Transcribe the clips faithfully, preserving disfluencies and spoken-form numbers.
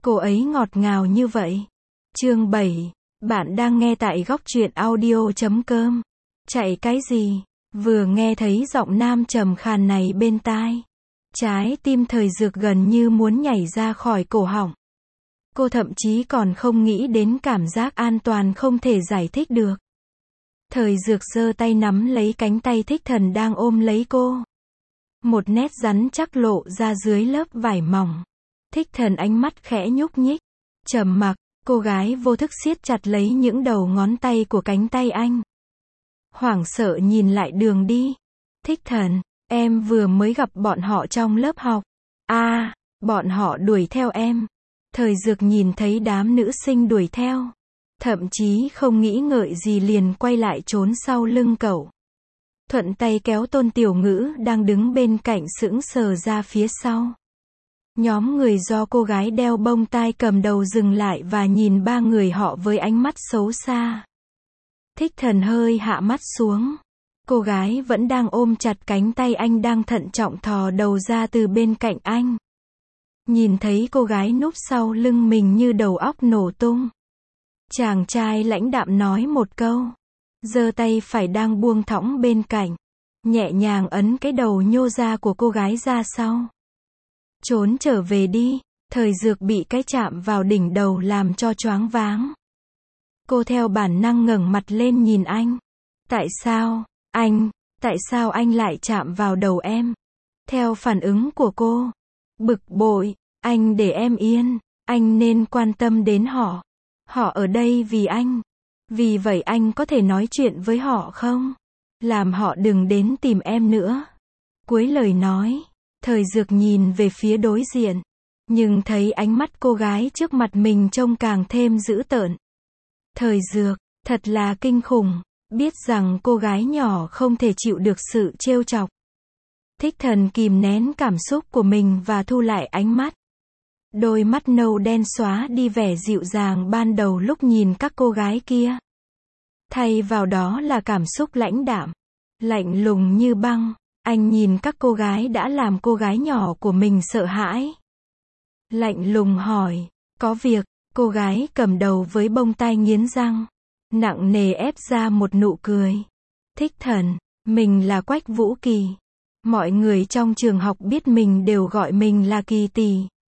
Cô ấy ngọt ngào như vậy. Chương bảy. Bạn đang nghe tại góc truyện audio chấm com. Chạy cái gì? Vừa nghe thấy giọng nam trầm khàn này bên tai, trái tim Thời Dược gần như muốn nhảy ra khỏi cổ họng. Cô thậm chí còn không nghĩ đến cảm giác an toàn không thể giải thích được. Thời Dược giơ tay nắm lấy cánh tay Thích Thần đang ôm lấy cô. Một nét rắn chắc lộ ra dưới lớp vải mỏng. Thích Thần ánh mắt khẽ nhúc nhích, trầm mặc, cô gái vô thức siết chặt lấy những đầu ngón tay của cánh tay anh. Hoảng sợ nhìn lại đường đi. Thích Thần, em vừa mới gặp bọn họ trong lớp học. A, à, bọn họ đuổi theo em. Thời Dược nhìn thấy đám nữ sinh đuổi theo, thậm chí không nghĩ ngợi gì liền quay lại trốn sau lưng cậu. Thuận tay kéo Tôn Tiểu Ngữ đang đứng bên cạnh sững sờ ra phía sau. Nhóm người do cô gái đeo bông tai cầm đầu dừng lại và nhìn ba người họ với ánh mắt xấu xa. Thích Thần hơi hạ mắt xuống. Cô gái vẫn đang ôm chặt cánh tay anh đang thận trọng thò đầu ra từ bên cạnh anh. Nhìn thấy cô gái núp sau lưng mình như đầu óc nổ tung. Chàng trai lãnh đạm nói một câu, giơ tay phải đang buông thõng bên cạnh, nhẹ nhàng ấn cái đầu nhô ra của cô gái ra sau. Trốn trở về đi. Thời Dược bị cái chạm vào đỉnh đầu làm cho choáng váng. Cô theo bản năng ngẩng mặt lên nhìn anh. Tại sao, anh, tại sao anh lại chạm vào đầu em? Theo phản ứng của cô, bực bội, anh để em yên, anh nên quan tâm đến họ. Họ ở đây vì anh. Vì vậy anh có thể nói chuyện với họ không? Làm họ đừng đến tìm em nữa. Cuối lời nói, Thời Dược nhìn về phía đối diện, nhưng thấy ánh mắt cô gái trước mặt mình trông càng thêm dữ tợn. Thời Dược, thật là kinh khủng, biết rằng cô gái nhỏ không thể chịu được sự trêu chọc. Thích Thần kìm nén cảm xúc của mình và thu lại ánh mắt. Đôi mắt nâu đen xóa đi vẻ dịu dàng ban đầu lúc nhìn các cô gái kia. Thay vào đó là cảm xúc lãnh đạm, lạnh lùng như băng. Anh nhìn các cô gái đã làm cô gái nhỏ của mình sợ hãi. Lạnh lùng hỏi, có việc? Cô gái cầm đầu với bông tai nghiến răng, nặng nề ép ra một nụ cười. Thích Thần, mình là Quách Vũ Kỳ. Mọi người trong trường học biết mình đều gọi mình là Kỳ tỷ.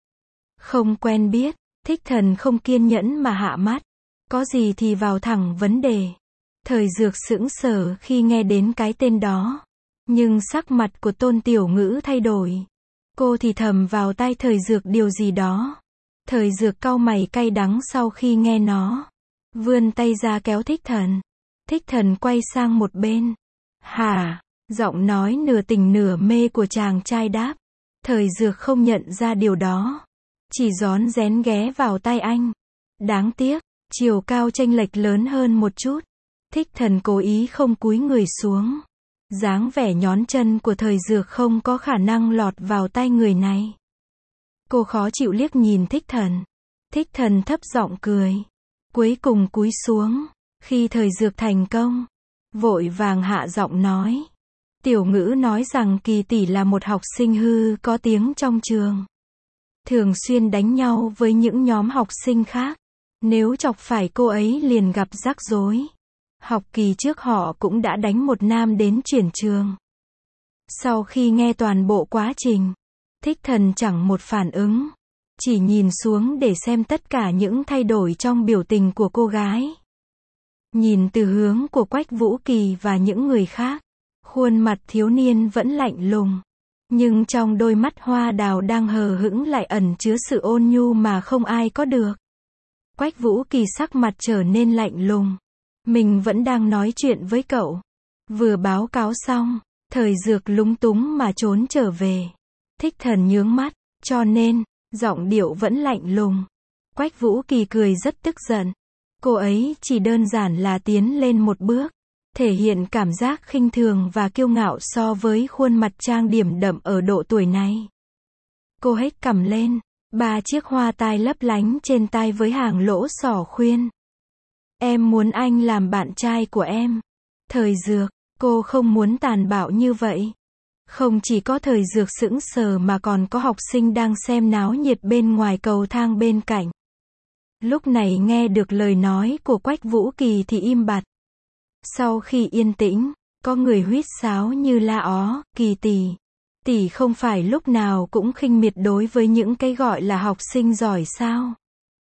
Không quen biết. Thích Thần không kiên nhẫn mà hạ mắt. Có gì thì vào thẳng vấn đề. Thời Dược sững sờ khi nghe đến cái tên đó. Nhưng sắc mặt của Tôn Tiểu Ngữ thay đổi. Cô thì thầm vào tai Thời Dược điều gì đó. Thời Dược cau mày cay đắng sau khi nghe nó. Vươn tay ra kéo Thích Thần. Thích Thần quay sang một bên. Hả? Giọng nói nửa tình nửa mê của chàng trai đáp. Thời Dược không nhận ra điều đó. Chỉ rón rén ghé vào tai anh. Đáng tiếc, chiều cao chênh lệch lớn hơn một chút. Thích Thần cố ý không cúi người xuống. Dáng vẻ nhón chân của Thời Dược không có khả năng lọt vào tai người này. Cô khó chịu liếc nhìn Thích Thần. Thích Thần thấp giọng cười. Cuối cùng cúi xuống. Khi Thời Dược thành công, vội vàng hạ giọng nói. Tiểu Ngữ nói rằng Kỳ tỷ là một học sinh hư có tiếng trong trường. Thường xuyên đánh nhau với những nhóm học sinh khác. Nếu chọc phải cô ấy liền gặp rắc rối. Học kỳ trước họ cũng đã đánh một nam đến chuyển trường. Sau khi nghe toàn bộ quá trình, Thích Thần chẳng một phản ứng. Chỉ nhìn xuống để xem tất cả những thay đổi trong biểu tình của cô gái. Nhìn từ hướng của Quách Vũ Kỳ và những người khác, khuôn mặt thiếu niên vẫn lạnh lùng. Nhưng trong đôi mắt hoa đào đang hờ hững lại ẩn chứa sự ôn nhu mà không ai có được. Quách Vũ Kỳ sắc mặt trở nên lạnh lùng. Mình vẫn đang nói chuyện với cậu. Vừa báo cáo xong, Thời Dược lúng túng mà trốn trở về. Thích Thần nhướng mắt, cho nên, giọng điệu vẫn lạnh lùng. Quách Vũ Kỳ cười rất tức giận. Cô ấy chỉ đơn giản là tiến lên một bước, thể hiện cảm giác khinh thường và kiêu ngạo so với khuôn mặt trang điểm đậm ở độ tuổi này. Cô hếch cằm lên, ba chiếc hoa tai lấp lánh trên tai với hàng lỗ sỏ khuyên. Em muốn anh làm bạn trai của em. Thời Dược, cô không muốn tàn bạo như vậy. Không chỉ có thời dược sững sờ mà còn có học sinh đang xem náo nhiệt bên ngoài cầu thang bên cạnh. Lúc này nghe được lời nói của Quách Vũ Kỳ thì im bặt. Sau khi yên tĩnh, có người huýt sáo như la ó, Kỳ tỷ. Tỷ không phải lúc nào cũng khinh miệt đối với những cái gọi là học sinh giỏi sao?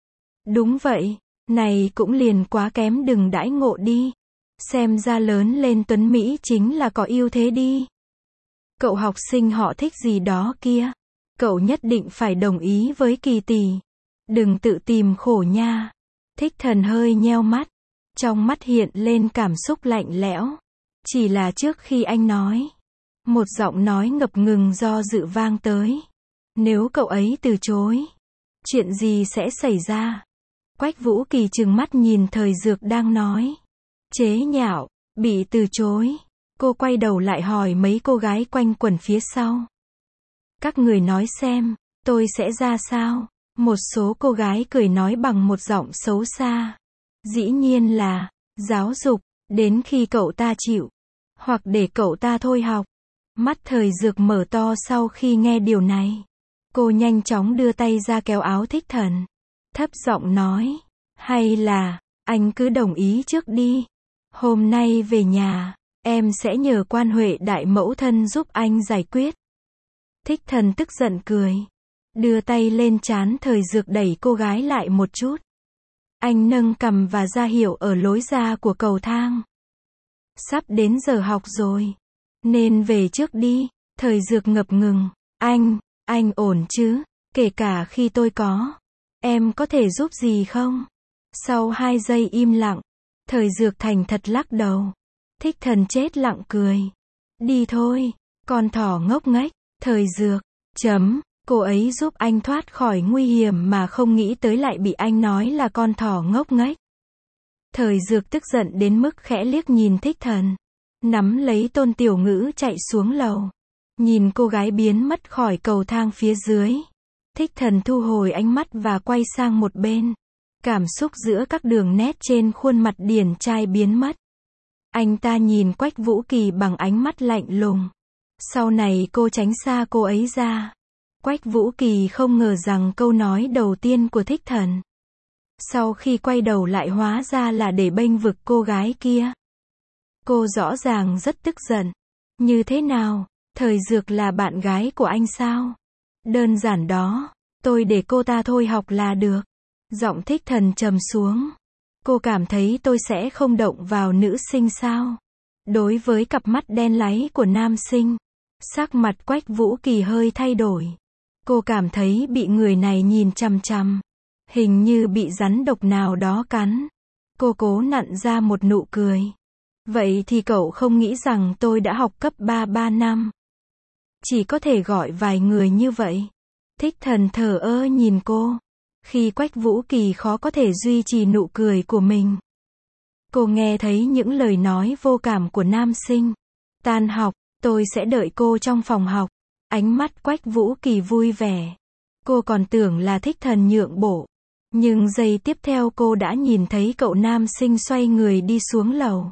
Đúng vậy, này cũng liền quá kém đừng đãi ngộ đi. Xem ra lớn lên tuấn Mỹ chính là có ưu thế đi. Cậu học sinh họ thích gì đó kia. Cậu nhất định phải đồng ý với Kỳ tỷ. Đừng tự tìm khổ nha. Thích Thần hơi nheo mắt. Trong mắt hiện lên cảm xúc lạnh lẽo. Chỉ là trước khi anh nói, một giọng nói ngập ngừng do dự vang tới. Nếu cậu ấy từ chối, chuyện gì sẽ xảy ra? Quách Vũ Kỳ trừng mắt nhìn Thời Dược đang nói. Chế nhạo, bị từ chối. Cô quay đầu lại hỏi mấy cô gái quanh quẩn phía sau. Các người nói xem, tôi sẽ ra sao? Một số cô gái cười nói bằng một giọng xấu xa. Dĩ nhiên là, giáo dục, đến khi cậu ta chịu. Hoặc để cậu ta thôi học. Mắt Thời Dược mở to sau khi nghe điều này. Cô nhanh chóng đưa tay ra kéo áo Thích Thần. Thấp giọng nói. Hay là, anh cứ đồng ý trước đi. Hôm nay về nhà, em sẽ nhờ quan Huệ đại mẫu thân giúp anh giải quyết. Thích Thần tức giận cười. Đưa tay lên trán Thời Dược đẩy cô gái lại một chút. Anh nâng cằm và ra hiệu ở lối ra của cầu thang. Sắp đến giờ học rồi. Nên về trước đi. Thời Dược ngập ngừng. Anh, anh ổn chứ? Kể cả khi tôi có. Em có thể giúp gì không? Sau hai giây im lặng. Thời Dược thành thật lắc đầu. Thích Thần chết lặng cười. Đi thôi. Con thỏ ngốc nghếch. Thời Dược. Chấm. Cô ấy giúp anh thoát khỏi nguy hiểm mà không nghĩ tới lại bị anh nói là con thỏ ngốc nghếch. Thời Dược tức giận đến mức khẽ liếc nhìn Thích Thần. Nắm lấy Tôn Tiểu Ngữ chạy xuống lầu. Nhìn cô gái biến mất khỏi cầu thang phía dưới. Thích Thần thu hồi ánh mắt và quay sang một bên. Cảm xúc giữa các đường nét trên khuôn mặt điển trai biến mất. Anh ta nhìn Quách Vũ Kỳ bằng ánh mắt lạnh lùng. Sau này cô tránh xa cô ấy ra. Quách Vũ Kỳ không ngờ rằng câu nói đầu tiên của Thích Thần. Sau khi quay đầu lại hóa ra là để bênh vực cô gái kia. Cô rõ ràng rất tức giận. Như thế nào? Thời Dược là bạn gái của anh sao? Đơn giản đó. Tôi để cô ta thôi học là được. Giọng Thích Thần trầm xuống. Cô cảm thấy tôi sẽ không động vào nữ sinh sao? Đối với cặp mắt đen láy của nam sinh, sắc mặt Quách Vũ Kỳ hơi thay đổi. Cô cảm thấy bị người này nhìn chằm chằm. Hình như bị rắn độc nào đó cắn. Cô cố nặn ra một nụ cười. Vậy thì cậu không nghĩ rằng tôi đã học cấp ba ba năm. Chỉ có thể gọi vài người như vậy. Thích Thần thờ ơ nhìn cô. Khi Quách Vũ Kỳ khó có thể duy trì nụ cười của mình. Cô nghe thấy những lời nói vô cảm của nam sinh. Tan học, tôi sẽ đợi cô trong phòng học. Ánh mắt Quách Vũ Kỳ vui vẻ. Cô còn tưởng là Thích Thần nhượng bộ. Nhưng giây tiếp theo cô đã nhìn thấy cậu nam sinh xoay người đi xuống lầu.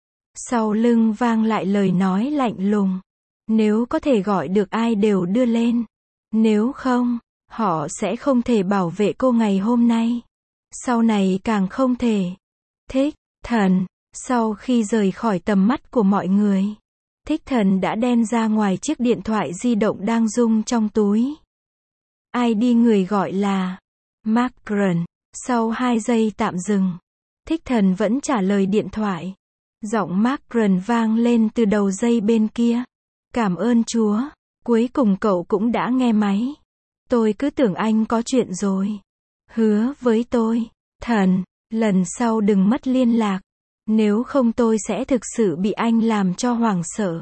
Sau lưng vang lại lời nói lạnh lùng. Nếu có thể gọi được ai đều đưa lên. Nếu không, họ sẽ không thể bảo vệ cô ngày hôm nay. Sau này càng không thể. Thích Thần, sau khi rời khỏi tầm mắt của mọi người, Thích Thần đã đem ra ngoài chiếc điện thoại di động đang rung trong túi. i đê người gọi là Macron. Sau hai giây tạm dừng, Thích Thần vẫn trả lời điện thoại. Giọng Macron vang lên từ đầu dây bên kia. Cảm ơn Chúa, cuối cùng cậu cũng đã nghe máy. Tôi cứ tưởng anh có chuyện rồi. Hứa với tôi, Thần, lần sau đừng mất liên lạc. Nếu không tôi sẽ thực sự bị anh làm cho hoảng sợ.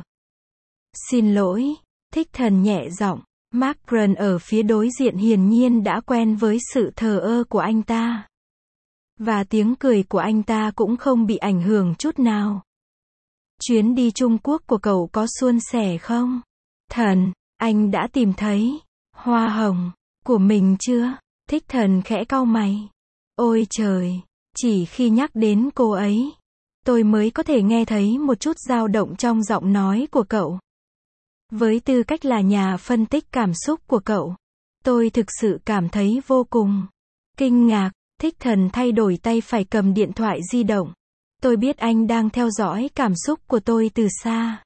Xin lỗi, Thích Thần nhẹ giọng. Macron ở phía đối diện hiển nhiên đã quen với sự thờ ơ của anh ta. Và tiếng cười của anh ta cũng không bị ảnh hưởng chút nào. Chuyến đi Trung Quốc của cậu có suôn sẻ không? Thần, anh đã tìm thấy hoa hồng của mình chưa? Thích Thần khẽ cau mày. Ôi trời, chỉ khi nhắc đến cô ấy, tôi mới có thể nghe thấy một chút dao động trong giọng nói của cậu. Với tư cách là nhà phân tích cảm xúc của cậu, tôi thực sự cảm thấy vô cùng kinh ngạc. Thích Thần thay đổi tay phải cầm điện thoại di động. Tôi biết anh đang theo dõi cảm xúc của tôi từ xa.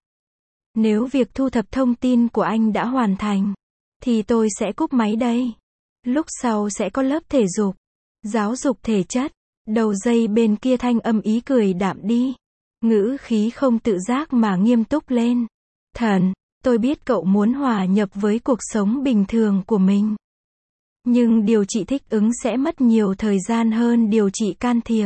Nếu việc thu thập thông tin của anh đã hoàn thành, thì tôi sẽ cúp máy đây. Lúc sau sẽ có lớp thể dục, giáo dục thể chất. Đầu dây bên kia thanh âm ý cười đạm đi. Ngữ khí không tự giác mà nghiêm túc lên. Thần, tôi biết cậu muốn hòa nhập với cuộc sống bình thường của mình. Nhưng điều trị thích ứng sẽ mất nhiều thời gian hơn điều trị can thiệp.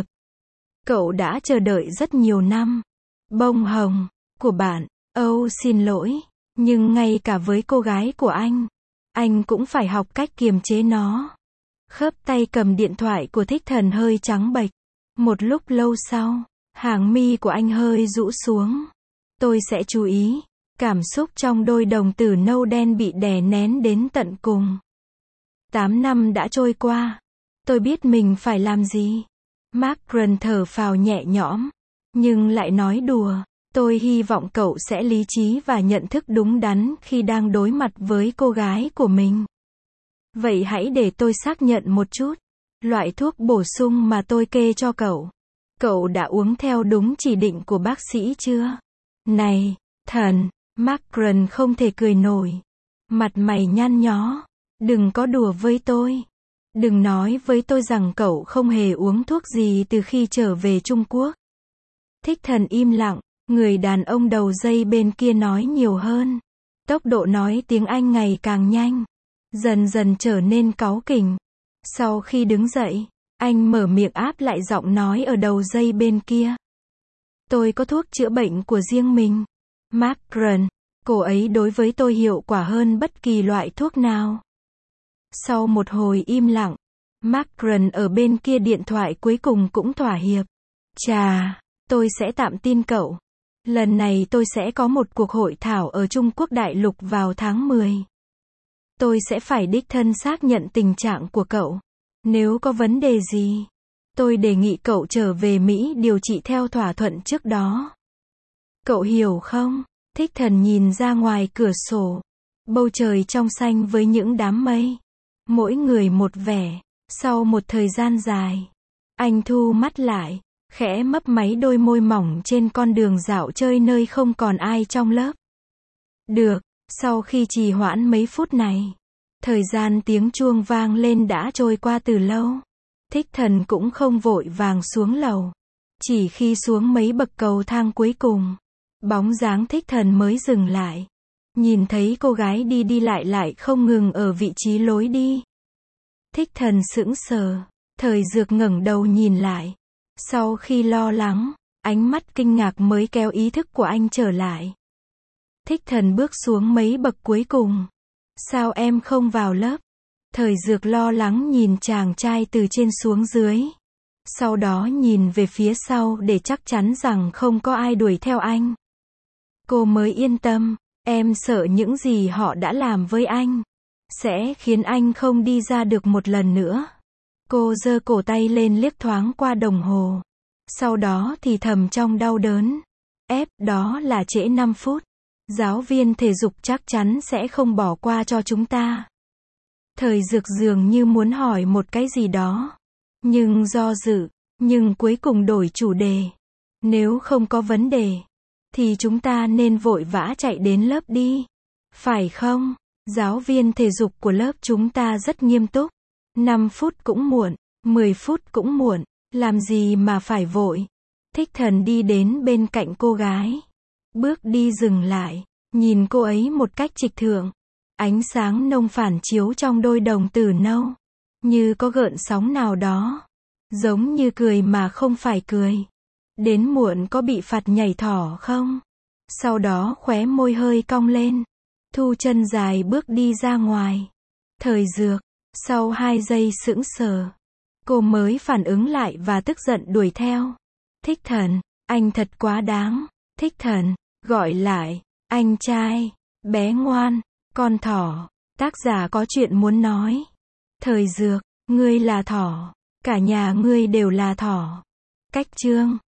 Cậu đã chờ đợi rất nhiều năm. Bông hồng của bạn, Âu xin lỗi, nhưng ngay cả với cô gái của anh, anh cũng phải học cách kiềm chế nó. Khớp tay cầm điện thoại của Thích Thần hơi trắng bệch. Một lúc lâu sau, hàng mi của anh hơi rũ xuống. Tôi sẽ chú ý. Cảm xúc trong đôi đồng tử nâu đen bị đè nén đến tận cùng. Tám năm đã trôi qua. Tôi biết mình phải làm gì. Macron thở phào nhẹ nhõm, nhưng lại nói đùa. Tôi hy vọng cậu sẽ lý trí và nhận thức đúng đắn khi đang đối mặt với cô gái của mình. Vậy hãy để tôi xác nhận một chút. Loại thuốc bổ sung mà tôi kê cho cậu, cậu đã uống theo đúng chỉ định của bác sĩ chưa? Này, Thần, Macron không thể cười nổi. Mặt mày nhăn nhó. Đừng có đùa với tôi. Đừng nói với tôi rằng cậu không hề uống thuốc gì từ khi trở về Trung Quốc. Thích Thần im lặng, người đàn ông đầu dây bên kia nói nhiều hơn. Tốc độ nói tiếng Anh ngày càng nhanh, dần dần trở nên cáu kỉnh. Sau khi đứng dậy, anh mở miệng áp lại giọng nói ở đầu dây bên kia. Tôi có thuốc chữa bệnh của riêng mình. Macron, cô ấy đối với tôi hiệu quả hơn bất kỳ loại thuốc nào. Sau một hồi im lặng, Macron ở bên kia điện thoại cuối cùng cũng thỏa hiệp. Chà, tôi sẽ tạm tin cậu. Lần này tôi sẽ có một cuộc hội thảo ở Trung Quốc đại lục vào tháng mười. Tôi sẽ phải đích thân xác nhận tình trạng của cậu. Nếu có vấn đề gì, tôi đề nghị cậu trở về Mỹ điều trị theo thỏa thuận trước đó. Cậu hiểu không? Thích Thần nhìn ra ngoài cửa sổ. Bầu trời trong xanh với những đám mây. Mỗi người một vẻ. Sau một thời gian dài, anh thu mắt lại, khẽ mấp máy đôi môi mỏng trên con đường dạo chơi nơi không còn ai trong lớp. Được, sau khi trì hoãn mấy phút này, thời gian tiếng chuông vang lên đã trôi qua từ lâu. Thích Thần cũng không vội vàng xuống lầu. Chỉ khi xuống mấy bậc cầu thang cuối cùng, bóng dáng Thích Thần mới dừng lại. Nhìn thấy cô gái đi đi lại lại không ngừng ở vị trí lối đi. Thích Thần sững sờ. Thời Dược ngẩng đầu nhìn lại. Sau khi lo lắng, ánh mắt kinh ngạc mới kéo ý thức của anh trở lại. Thích Thần bước xuống mấy bậc cuối cùng. Sao em không vào lớp? Thời Dược lo lắng nhìn chàng trai từ trên xuống dưới. Sau đó nhìn về phía sau để chắc chắn rằng không có ai đuổi theo anh. Cô mới yên tâm. Em sợ những gì họ đã làm với anh sẽ khiến anh không đi ra được một lần nữa. Cô giơ cổ tay lên liếc thoáng qua đồng hồ. Sau đó thì thầm trong đau đớn. Ép, đó là trễ năm phút. Giáo viên thể dục chắc chắn sẽ không bỏ qua cho chúng ta. Thời Dược dường như muốn hỏi một cái gì đó, nhưng do dự, nhưng cuối cùng đổi chủ đề. Nếu không có vấn đề, thì chúng ta nên vội vã chạy đến lớp đi. Phải không? Giáo viên thể dục của lớp chúng ta rất nghiêm túc. năm phút cũng muộn, mười phút cũng muộn, làm gì mà phải vội. Thích Thần đi đến bên cạnh cô gái. Bước đi dừng lại, nhìn cô ấy một cách trịch thượng. Ánh sáng nông phản chiếu trong đôi đồng tử nâu. Như có gợn sóng nào đó. Giống như cười mà không phải cười. Đến muộn có bị phạt nhảy thỏ không? Sau đó khóe môi hơi cong lên. Thu chân dài bước đi ra ngoài. Thời Dược, sau hai giây sững sờ, cô mới phản ứng lại và tức giận đuổi theo. Thích Thần, anh thật quá đáng. Thích Thần, gọi lại, anh trai, bé ngoan, con thỏ, tác giả có chuyện muốn nói. Thời Dược, ngươi là thỏ, cả nhà ngươi đều là thỏ. Cách chương